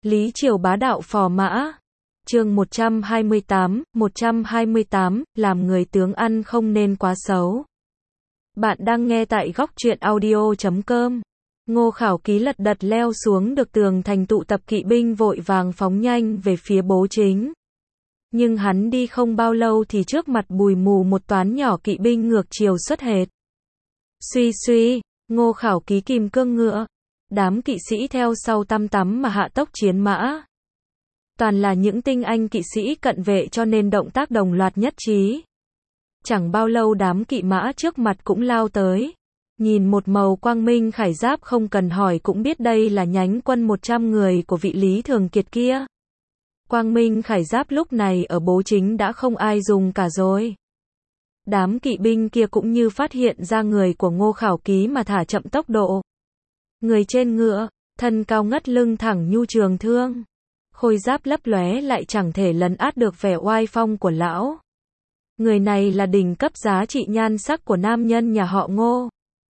Lý Triều bá đạo phò mã. Chương 128, làm người tướng ăn không nên quá xấu. Bạn đang nghe tại góc truyện audio.com. Ngô Khảo Ký lật đật leo xuống được tường thành, tụ tập kỵ binh vội vàng phóng nhanh về phía Bố Chính. Nhưng hắn đi không bao lâu thì trước mặt bùi mù một toán nhỏ kỵ binh ngược chiều xuất hệt. Suy suy, Ngô Khảo Ký kìm cương ngựa. Đám kỵ sĩ theo sau tăm tắm mà hạ tốc chiến mã. Toàn là những tinh anh kỵ sĩ cận vệ cho nên động tác đồng loạt nhất trí. Chẳng bao lâu đám kỵ mã trước mặt cũng lao tới. Nhìn một màu quang minh khải giáp không cần hỏi cũng biết đây là nhánh quân 100 người của vị Lý Thường Kiệt kia. Quang minh khải giáp lúc này ở Bố Chính đã không ai dùng cả rồi. Đám kỵ binh kia cũng như phát hiện ra người của Ngô Khảo Ký mà thả chậm tốc độ. Người trên ngựa, thân cao ngất lưng thẳng nhu trường thương. Khôi giáp lấp lóe lại chẳng thể lấn át được vẻ oai phong của lão. Người này là đỉnh cấp giá trị nhan sắc của nam nhân nhà họ Ngô.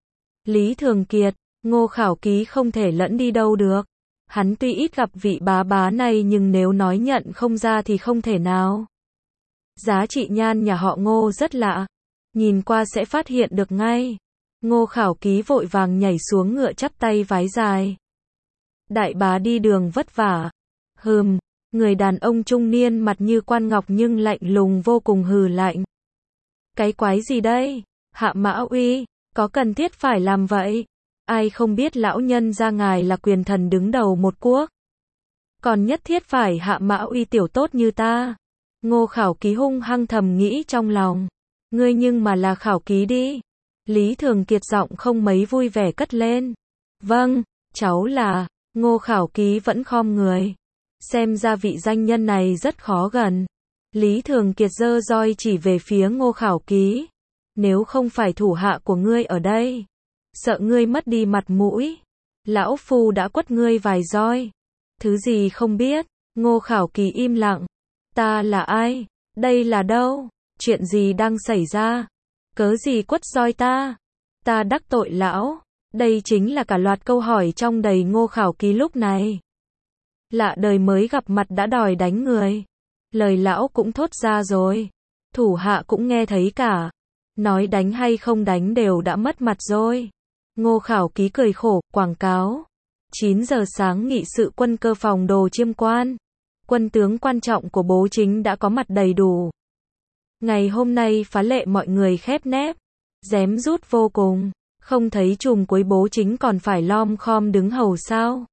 Lý Thường Kiệt, Ngô Khảo Ký không thể lẫn đi đâu được. Hắn tuy ít gặp vị bá này nhưng nếu nói nhận không ra thì không thể nào. Giá trị nhan nhà họ Ngô rất lạ. Nhìn qua sẽ phát hiện được ngay. Ngô Khảo Ký vội vàng nhảy xuống ngựa chắp tay vái dài. Đại bá đi đường vất vả. Người đàn ông trung niên mặt như quan ngọc nhưng lạnh lùng vô cùng hừ lạnh. Cái quái gì đây? Hạ Mã Uy, có cần thiết phải làm vậy? Ai không biết lão nhân gia ngài là quyền thần đứng đầu một quốc. Còn nhất thiết phải Hạ Mã Uy tiểu tốt như ta. Ngô Khảo Ký hung hăng thầm nghĩ trong lòng. Ngươi nhưng mà là Khảo Ký đi. Lý Thường Kiệt giọng không mấy vui vẻ cất lên. Vâng, cháu là. Ngô Khảo Ký vẫn khom người. Xem ra vị danh nhân này rất khó gần. Lý Thường Kiệt giơ roi chỉ về phía Ngô Khảo Ký. Nếu không phải thủ hạ của ngươi ở đây, sợ ngươi mất đi mặt mũi. Lão phu đã quất ngươi vài roi. Thứ gì không biết. Ngô Khảo Ký im lặng. Ta là ai? Đây là đâu? Chuyện gì đang xảy ra? Cớ gì quất roi ta? Ta đắc tội lão? Đây chính là cả loạt câu hỏi trong đầy Ngô Khảo Ký lúc này. Lạ đời mới gặp mặt đã đòi đánh người. Lời lão cũng thốt ra rồi. Thủ hạ cũng nghe thấy cả. Nói đánh hay không đánh đều đã mất mặt rồi. Ngô Khảo Ký cười khổ, quảng cáo. 9 giờ sáng nghị sự quân cơ phòng Đồ Chiêm Quan. Quân tướng quan trọng của Bố Chính đã có mặt đầy đủ. Ngày hôm nay phá lệ mọi người khép nép. Rém rút vô cùng. Không thấy trùm cuối Bố Chính còn phải lom khom đứng hầu sao?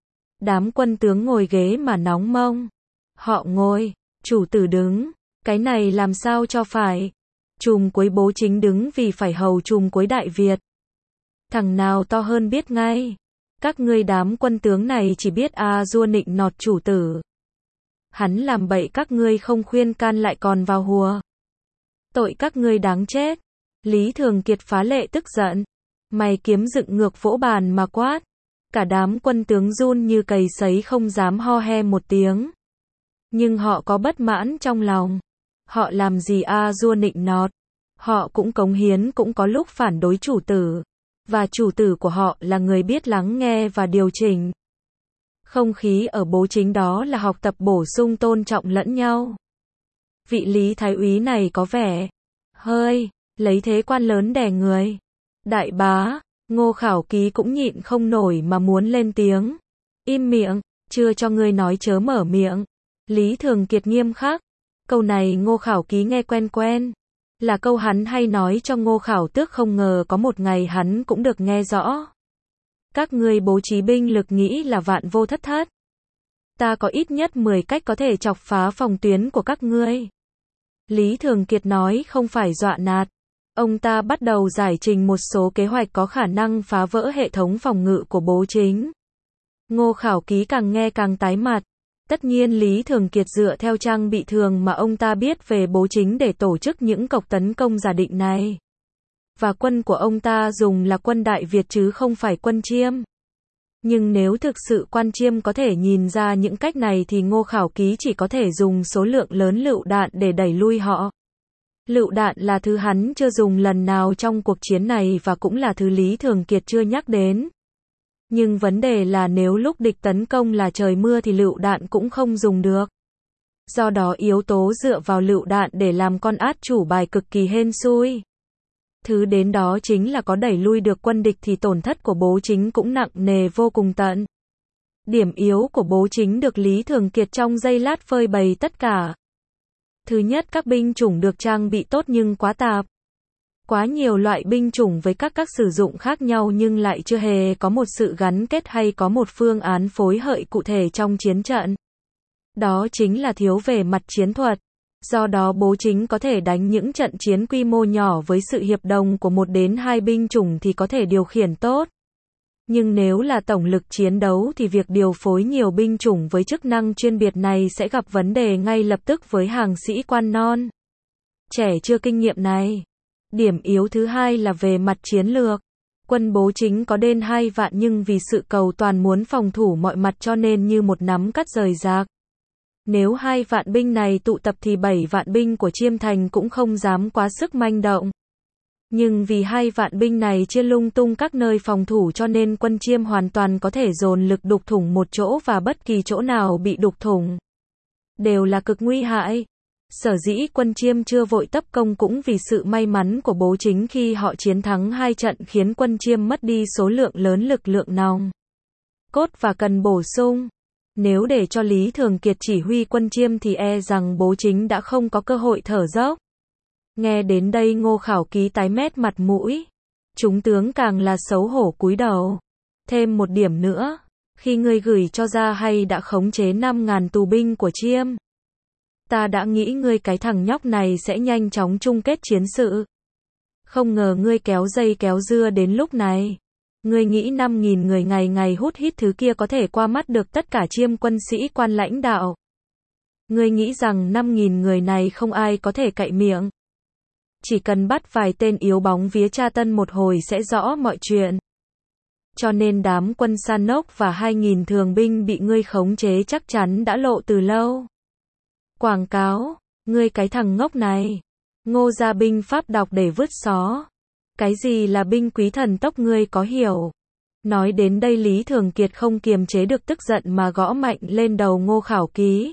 Đám quân tướng ngồi ghế mà nóng mông. Họ ngồi, chủ tử đứng. Cái này làm sao cho phải? Trùm cuối Bố Chính đứng vì phải hầu trùm cuối Đại Việt. Thằng nào to hơn biết ngay. Các ngươi đám quân tướng này chỉ biết dua nịnh nọt chủ tử. Hắn làm bậy các ngươi không khuyên can lại còn vào hùa. Tội các ngươi đáng chết. Lý Thường Kiệt phá lệ tức giận. Mày kiếm dựng ngược vỗ bàn mà quát. Cả đám quân tướng run như cầy sấy không dám ho he một tiếng. Nhưng họ có bất mãn trong lòng. Họ làm gì dua nịnh nọt. Họ cũng cống hiến cũng có lúc phản đối chủ tử. Và chủ tử của họ là người biết lắng nghe và điều chỉnh. Không khí ở Bố Chính đó là học tập bổ sung tôn trọng lẫn nhau. Vị Lý Thái úy này có vẻ hơi lấy thế quan lớn đè người. Đại bá, Ngô Khảo Ký cũng nhịn không nổi mà muốn lên tiếng. Im miệng, chưa cho ngươi nói chớ mở miệng. Lý Thường Kiệt nghiêm khắc. Câu này Ngô Khảo Ký nghe quen quen. Là câu hắn hay nói cho Ngô Khảo Tước, không ngờ có một ngày hắn cũng được nghe rõ. Các ngươi bố trí binh lực nghĩ là vạn vô thất thất. Ta có ít nhất 10 cách có thể chọc phá phòng tuyến của các ngươi. Lý Thường Kiệt nói không phải dọa nạt. Ông ta bắt đầu giải trình một số kế hoạch có khả năng phá vỡ hệ thống phòng ngự của Bố Chính. Ngô Khảo Ký càng nghe càng tái mặt. Tất nhiên Lý Thường Kiệt dựa theo trang bị thường mà ông ta biết về Bố Chính để tổ chức những cuộc tấn công giả định này. Và quân của ông ta dùng là quân Đại Việt chứ không phải quân Chiêm. Nhưng nếu thực sự quan Chiêm có thể nhìn ra những cách này thì Ngô Khảo Ký chỉ có thể dùng số lượng lớn lựu đạn để đẩy lui họ. Lựu đạn là thứ hắn chưa dùng lần nào trong cuộc chiến này và cũng là thứ Lý Thường Kiệt chưa nhắc đến. Nhưng vấn đề là nếu lúc địch tấn công là trời mưa thì lựu đạn cũng không dùng được. Do đó yếu tố dựa vào lựu đạn để làm con át chủ bài cực kỳ hên xui. Thứ đến đó chính là có đẩy lui được quân địch thì tổn thất của Bố Chính cũng nặng nề vô cùng tận. Điểm yếu của Bố Chính được Lý Thường Kiệt trong giây lát phơi bày tất cả. Thứ nhất, các binh chủng được trang bị tốt nhưng quá tạp. Quá nhiều loại binh chủng với các sử dụng khác nhau nhưng lại chưa hề có một sự gắn kết hay có một phương án phối hợp cụ thể trong chiến trận. Đó chính là thiếu về mặt chiến thuật. Do đó Bố Chính có thể đánh những trận chiến quy mô nhỏ với sự hiệp đồng của 1 đến 2 binh chủng thì có thể điều khiển tốt. Nhưng nếu là tổng lực chiến đấu thì việc điều phối nhiều binh chủng với chức năng chuyên biệt này sẽ gặp vấn đề ngay lập tức với hàng sĩ quan non trẻ chưa kinh nghiệm này. Điểm yếu thứ hai là về mặt chiến lược. Quân Bố Chính có đến 2 vạn nhưng vì sự cầu toàn muốn phòng thủ mọi mặt cho nên như một nắm cắt rời rạc. Nếu 2 vạn binh này tụ tập thì 7 vạn binh của Chiêm Thành cũng không dám quá sức manh động. Nhưng vì 2 vạn binh này chia lung tung các nơi phòng thủ cho nên quân Chiêm hoàn toàn có thể dồn lực đục thủng một chỗ và bất kỳ chỗ nào bị đục thủng đều là cực nguy hại. Sở dĩ quân Chiêm chưa vội tấp công cũng vì sự may mắn của Bố Chính khi họ chiến thắng 2 trận khiến quân Chiêm mất đi số lượng lớn lực lượng nòng cốt và cần bổ sung. Nếu để cho Lý Thường Kiệt chỉ huy quân Chiêm thì e rằng Bố Chính đã không có cơ hội thở dốc. Nghe đến đây Ngô Khảo Ký tái mét mặt mũi. Chúng tướng càng là xấu hổ cúi đầu. Thêm một điểm nữa, khi ngươi gửi cho ra hay đã khống chế 5.000 tù binh của Chiêm. Ta đã nghĩ ngươi cái thằng nhóc này sẽ nhanh chóng chung kết chiến sự. Không ngờ ngươi kéo dây kéo dưa đến lúc này. Ngươi nghĩ 5.000 người ngày ngày hút hít thứ kia có thể qua mắt được tất cả Chiêm quân sĩ quan lãnh đạo. Ngươi nghĩ rằng 5.000 người này không ai có thể cậy miệng. Chỉ cần bắt vài tên yếu bóng vía tra tân một hồi sẽ rõ mọi chuyện. Cho nên đám quân San Nốc và 2.000 thường binh bị ngươi khống chế chắc chắn đã lộ từ lâu. Quảng cáo, ngươi cái thằng ngốc này. Ngô ra binh pháp đọc để vứt xó. Cái gì là binh quý thần tốc ngươi có hiểu? Nói đến đây Lý Thường Kiệt không kiềm chế được tức giận mà gõ mạnh lên đầu Ngô Khảo Ký.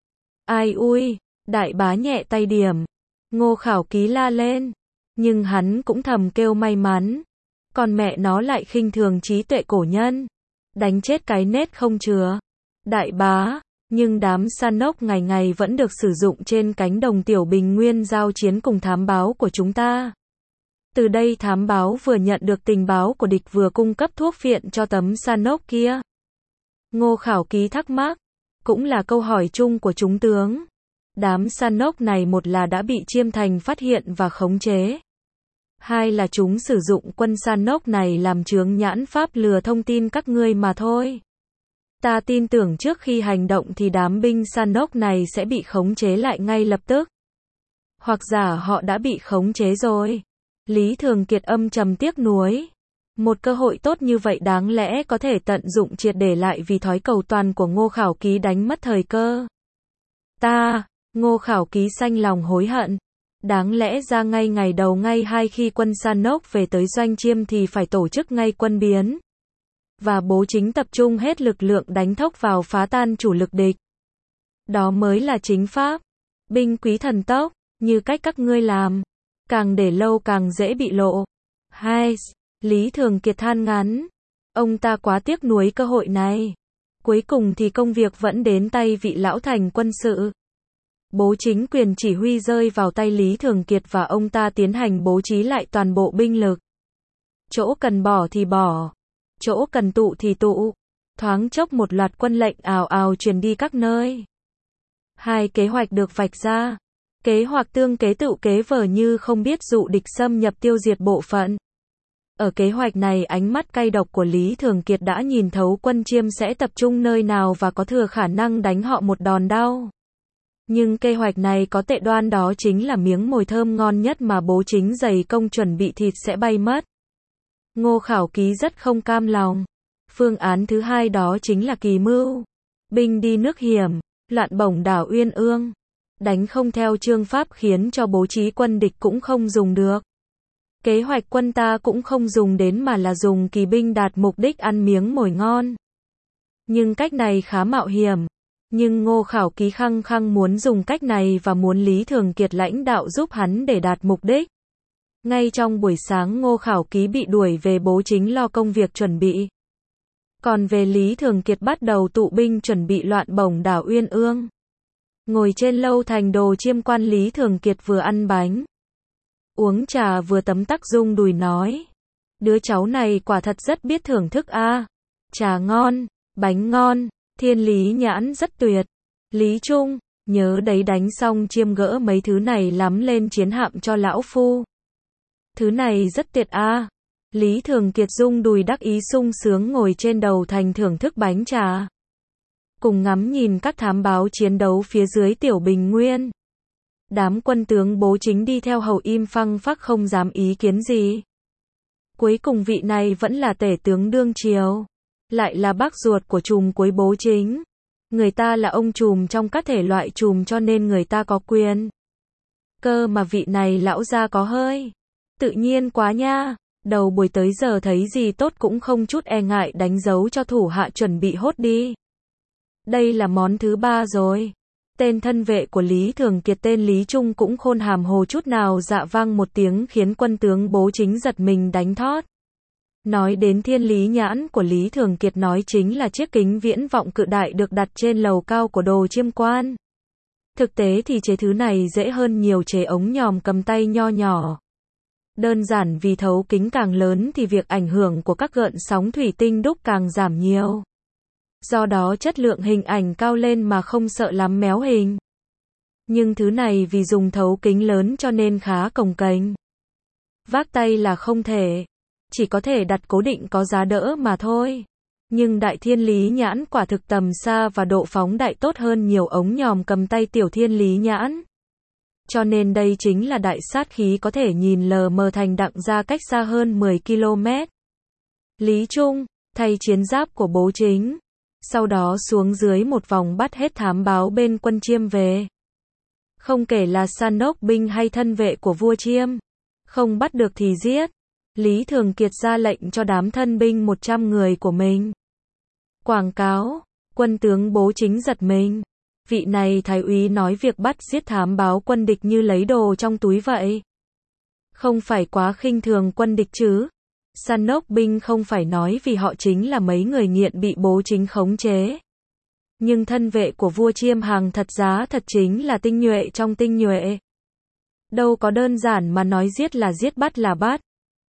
Ai ui, đại bá nhẹ tay điểm. Ngô Khảo Ký la lên. Nhưng hắn cũng thầm kêu may mắn. Còn mẹ nó lại khinh thường trí tuệ cổ nhân. Đánh chết cái nết không chừa. Đại bá, nhưng đám San Nốc ngày ngày vẫn được sử dụng trên cánh đồng Tiểu Bình Nguyên giao chiến cùng thám báo của chúng ta. Từ đây thám báo vừa nhận được tình báo của địch vừa cung cấp thuốc phiện cho tấm San Nốc kia. Ngô Khảo Ký thắc mắc. Cũng là câu hỏi chung của chúng tướng. Đám San Nốc này một là đã bị Chiêm Thành phát hiện và khống chế. Hai là chúng sử dụng quân San Nốc này làm chướng nhãn pháp lừa thông tin các ngươi mà thôi. Ta tin tưởng trước khi hành động thì đám binh San Nốc này sẽ bị khống chế lại ngay lập tức. Hoặc giả họ đã bị khống chế rồi. Lý Thường Kiệt âm trầm tiếc nuối. Một cơ hội tốt như vậy đáng lẽ có thể tận dụng triệt để lại vì thói cầu toàn của Ngô Khảo Ký đánh mất thời cơ. Ngô Khảo Ký xanh lòng hối hận. Đáng lẽ ra ngay ngày đầu ngay hai khi quân San Nốc về tới doanh Chiêm thì phải tổ chức ngay quân biến. Và Bố Chính tập trung hết lực lượng đánh thốc vào phá tan chủ lực địch. Đó mới là chính pháp. Binh quý thần tốc, như cách các ngươi làm. Càng để lâu càng dễ bị lộ. Lý Thường Kiệt than ngắn. Ông ta quá tiếc nuối cơ hội này. Cuối cùng thì công việc vẫn đến tay vị lão thành quân sự. Bố Chính quyền chỉ huy rơi vào tay Lý Thường Kiệt và ông ta tiến hành bố trí lại toàn bộ binh lực. Chỗ cần bỏ thì bỏ. Chỗ cần tụ thì tụ. Thoáng chốc một loạt quân lệnh ào ào truyền đi các nơi. Hai kế hoạch được vạch ra. Kế hoạch tương kế tự kế vờ như không biết dụ địch xâm nhập tiêu diệt bộ phận. Ở kế hoạch này ánh mắt cay độc của Lý Thường Kiệt đã nhìn thấu quân Chiêm sẽ tập trung nơi nào và có thừa khả năng đánh họ một đòn đau. Nhưng kế hoạch này có tệ đoan đó chính là miếng mồi thơm ngon nhất mà Bố Chính dày công chuẩn bị thịt sẽ bay mất. Ngô Khảo Ký rất không cam lòng. Phương án thứ hai đó chính là kỳ mưu. Binh đi nước hiểm, loạn bổng đảo Uyên Ương. Đánh không theo chương pháp khiến cho bố trí quân địch cũng không dùng được. Kế hoạch quân ta cũng không dùng đến mà là dùng kỳ binh đạt mục đích ăn miếng mồi ngon. Nhưng cách này khá mạo hiểm. Nhưng Ngô Khảo Ký khăng khăng muốn dùng cách này và muốn Lý Thường Kiệt lãnh đạo giúp hắn để đạt mục đích. Ngay trong buổi sáng Ngô Khảo Ký bị đuổi về, Bố Chính lo công việc chuẩn bị. Còn về Lý Thường Kiệt bắt đầu tụ binh chuẩn bị loạn bổng đảo Uyên Ương. Ngồi trên lâu thành Đồ Chiêm quan, Lý Thường Kiệt vừa ăn bánh, uống trà vừa tấm tắc rung đùi nói. Đứa cháu này quả thật rất biết thưởng thức a. Trà ngon, bánh ngon, Thiên Lý Nhãn rất tuyệt. Lý Trung, nhớ đấy, đánh xong chiêm gỡ mấy thứ này lắm lên chiến hạm cho lão phu. Thứ này rất tuyệt a. Lý Thường Kiệt rung đùi đắc ý sung sướng ngồi trên đầu thành thưởng thức bánh trà. Cùng ngắm nhìn các thám báo chiến đấu phía dưới Tiểu Bình Nguyên. Đám quân tướng Bố Chính đi theo hầu im phăng phắc không dám ý kiến gì. Cuối cùng vị này vẫn là tể tướng đương triều, lại là bác ruột của trùm cuối Bố Chính. Người ta là ông trùm trong các thể loại trùm cho nên người ta có quyền. Cơ mà vị này lão gia có hơi tự nhiên quá nha. Đầu buổi tới giờ thấy gì tốt cũng không chút e ngại đánh dấu cho thủ hạ chuẩn bị hốt đi. Đây là món thứ 3 rồi. Tên thân vệ của Lý Thường Kiệt tên Lý Trung cũng khôn hàm hồ chút nào, dạ vang một tiếng khiến quân tướng Bố Chính giật mình đánh thót. Nói đến Thiên Lý Nhãn của Lý Thường Kiệt nói chính là chiếc kính viễn vọng cự đại được đặt trên lầu cao của Đồ Chiêm quan. Thực tế thì chế thứ này dễ hơn nhiều chế ống nhòm cầm tay nho nhỏ. Đơn giản vì thấu kính càng lớn thì việc ảnh hưởng của các gợn sóng thủy tinh đúc càng giảm nhiều. Do đó chất lượng hình ảnh cao lên mà không sợ lắm méo hình. Nhưng thứ này vì dùng thấu kính lớn cho nên khá cồng kềnh. Vác tay là không thể. Chỉ có thể đặt cố định có giá đỡ mà thôi. Nhưng Đại Thiên Lý Nhãn quả thực tầm xa và độ phóng đại tốt hơn nhiều ống nhòm cầm tay tiểu Thiên Lý Nhãn. Cho nên đây chính là đại sát khí có thể nhìn lờ mờ thành đặng ra cách xa hơn 10 km. Lý Trung, thay chiến giáp của Bố Chính. Sau đó xuống dưới một vòng bắt hết thám báo bên quân Chiêm về. Không kể là san ốc binh hay thân vệ của vua Chiêm. Không bắt được thì giết. Lý Thường Kiệt ra lệnh cho đám thân binh 100 người của mình quảng cáo. Quân tướng Bố Chính giật mình. Vị này thái úy nói việc bắt giết thám báo quân địch như lấy đồ trong túi vậy. Không phải quá khinh thường quân địch chứ. Săn ốc binh không phải nói vì họ chính là mấy người nghiện bị Bố Chính khống chế. Nhưng thân vệ của vua Chiêm hàng thật giá thật chính là tinh nhuệ trong tinh nhuệ. Đâu có đơn giản mà nói giết là giết, bắt là bắt.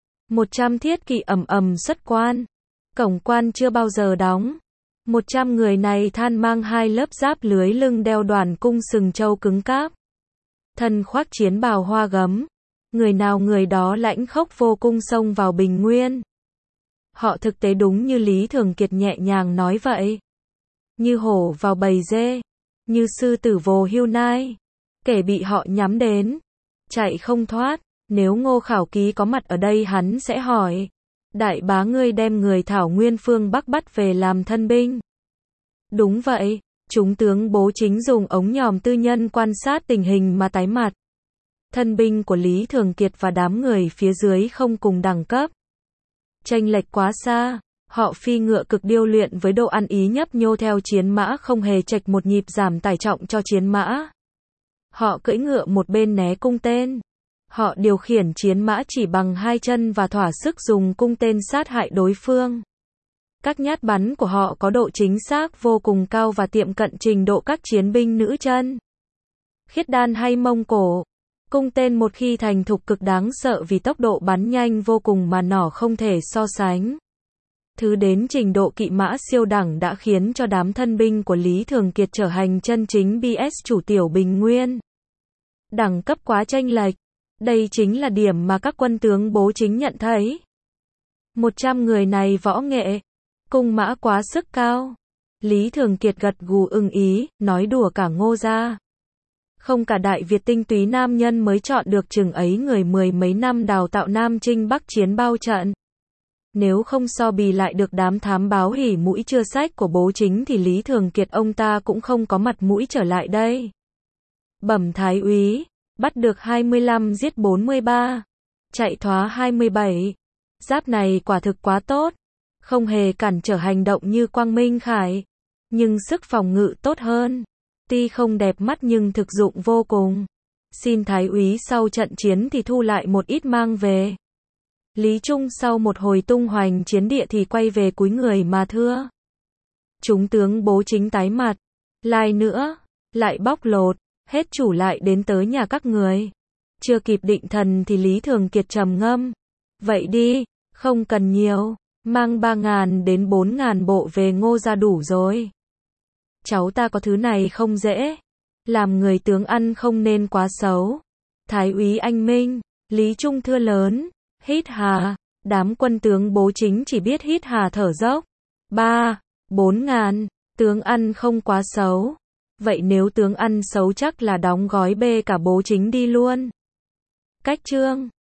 100 thiết kỵ ầm ầm xuất quan. Cổng quan chưa bao giờ đóng. 100 người này than mang 2 lớp giáp lưới lưng, đeo đoàn cung sừng châu cứng cáp. Thân khoác chiến bào hoa gấm. Người nào người đó lãnh khốc vô cung xông vào Bình Nguyên. Họ thực tế đúng như Lý Thường Kiệt nhẹ nhàng nói vậy. Như hổ vào bầy dê. Như sư tử vồ hươu nai. Kẻ bị họ nhắm đến. Chạy không thoát. Nếu Ngô Khảo Ký có mặt ở đây hắn sẽ hỏi. Đại bá ngươi đem người Thảo Nguyên phương Bắc bắt về làm thân binh. Đúng vậy. Chúng tướng Bố Chính dùng ống nhòm tư nhân quan sát tình hình mà tái mặt. Thân binh của Lý Thường Kiệt và đám người phía dưới không cùng đẳng cấp. Chênh lệch quá xa. Họ phi ngựa cực điêu luyện với độ ăn ý nhấp nhô theo chiến mã, không hề chệch một nhịp giảm tải trọng cho chiến mã. Họ cưỡi ngựa một bên né cung tên. Họ điều khiển chiến mã chỉ bằng 2 chân và thỏa sức dùng cung tên sát hại đối phương. Các nhát bắn của họ có độ chính xác vô cùng cao và tiệm cận trình độ các chiến binh nữ chân, Khiết Đan hay Mông Cổ. Cung tên một khi thành thục cực đáng sợ vì tốc độ bắn nhanh vô cùng mà nỏ không thể so sánh. Thứ đến trình độ kỵ mã siêu đẳng đã khiến cho đám thân binh của Lý Thường Kiệt trở thành chân chính BS chủ tiểu Bình Nguyên. Đẳng cấp quá chênh lệch. Đây chính là điểm mà các quân tướng Bố Chính nhận thấy. 100 người này võ nghệ, cung mã quá sức cao. Lý Thường Kiệt gật gù ưng ý, nói đùa cả Ngô gia. Không cả Đại Việt tinh túy nam nhân mới chọn được chừng ấy người 10 mấy năm đào tạo Nam Chinh Bắc Chiến bao trận. Nếu không so bì lại được đám thám báo hỉ mũi chưa sách của Bố Chính thì Lý Thường Kiệt ông ta cũng không có mặt mũi trở lại đây. Bẩm thái úy, bắt được 25 giết 43. Chạy thoá 27. Giáp này quả thực quá tốt. Không hề cản trở hành động như Quang Minh Khải. Nhưng sức phòng ngự tốt hơn. Tuy không đẹp mắt nhưng thực dụng vô cùng. Xin Thái úy sau trận chiến thì thu lại một ít mang về. Lý Trung sau một hồi tung hoành chiến địa thì quay về cúi người mà thưa. Chúng tướng Bố Chính tái mặt. Lại nữa, lại bóc lột, hết chủ lại đến tới nhà các người. Chưa kịp định thần thì Lý Thường Kiệt trầm ngâm. Vậy đi, không cần nhiều, mang 3.000 đến 4.000 bộ về Ngô ra đủ rồi. Cháu ta có thứ này không dễ. Làm người tướng ăn không nên quá xấu. Thái úy anh minh, Lý Trung thưa lớn, hít hà, đám quân tướng Bố Chính chỉ biết hít hà thở dốc. 3-4.000, tướng ăn không quá xấu. Vậy nếu tướng ăn xấu chắc là đóng gói bê cả Bố Chính đi luôn. Cách chương